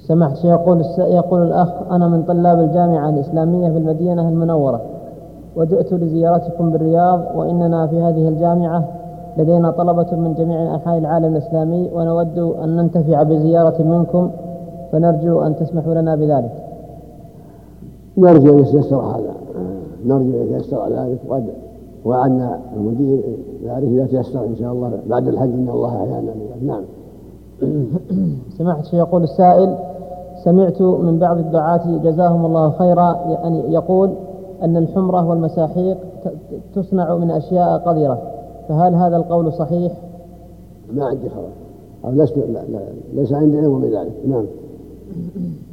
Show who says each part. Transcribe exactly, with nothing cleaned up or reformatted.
Speaker 1: سمحت يقول الس... يقول الأخ: أنا من طلاب الجامعة الإسلامية في المدينة المنورة، وجئت لزيارتكم بالرياض، وإننا في هذه الجامعة لدينا طلبة من جميع أنحاء العالم الإسلامي، ونود أن ننتفع بزيارة منكم، فنرجو أن تسمحوا لنا بذلك.
Speaker 2: نرجو أن يتيسر هذا، نرجو أن يتيسر ذلك، وقد وعدنا المدير ذلك إذا تيسر إن شاء الله بعد الحج إن الله أحيانا. نعم.
Speaker 1: سمعت يقول السائل: سمعت من بعض الدعاة جزاهم الله خيرا يقول أن الحمرة والمساحيق تصنع من أشياء قذرة، فهل هذا القول صحيح؟
Speaker 2: ما عندي خبر، أو لست لا لا ليس عندي علم بذلك. نعم.